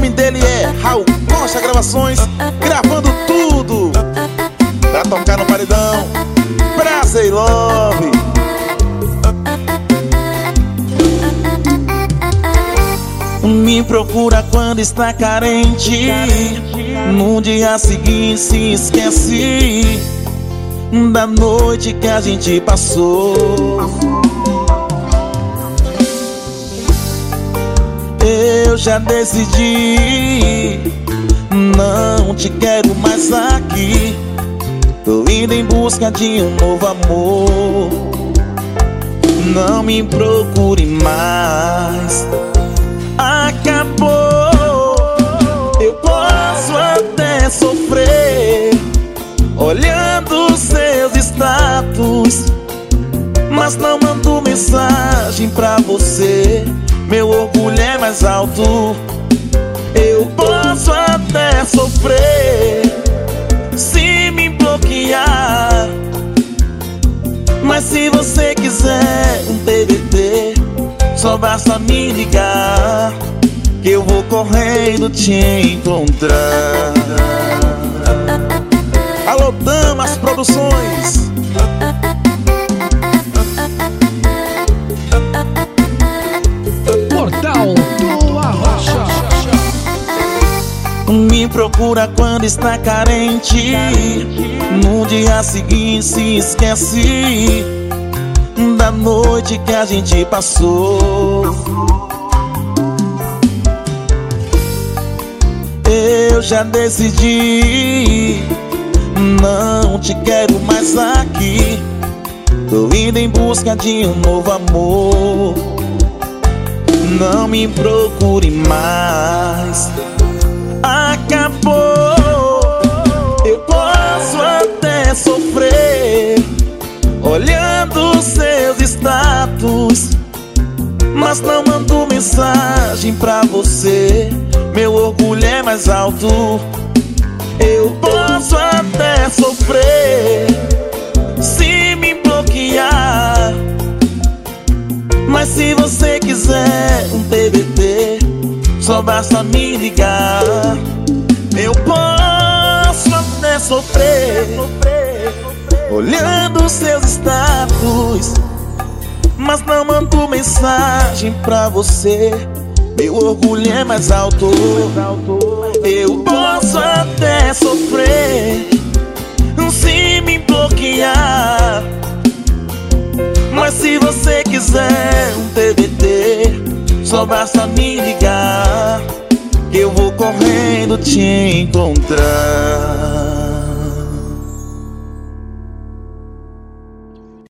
nome dele é Raul Costa Gravações, gravando tudo pra tocar no paredão. Prazer Love. Me procura quando está carente, no dia seguinte se esquece da noite que a gente passou. Eu já decidi, não te quero mais aqui. Tô indo em busca de um novo amor. Não me procure mais, acabou. Eu posso até sofrer olhando seus status, mas não mando mensagem pra você. Meu orgulho é mais alto. Eu posso até sofrer se me bloquear, mas se você quiser um TBT, só basta me ligar que eu vou correndo te encontrar. Alô, Damas Produções. Portal do Arrocha. Me procura quando está carente, no dia seguinte se esquece da noite que a gente passou. Eu já decidi, não te quero mais aqui. Tô indo em busca de um novo amor. Não me procure mais, acabou. Eu posso até sofrer olhando seus status, mas não mando mensagem pra você. Meu orgulho é mais alto. Eu posso até sofrer se me bloquear, mas se você quiser um TBT, só basta me ligar. Eu posso até sofrer olhando seus status, mas não mando mensagem pra você. Meu orgulho é mais alto. Eu posso até sofrer se me bloquear, mas se você quiser um TBT, só basta me ligar que eu vou correndo te encontrar.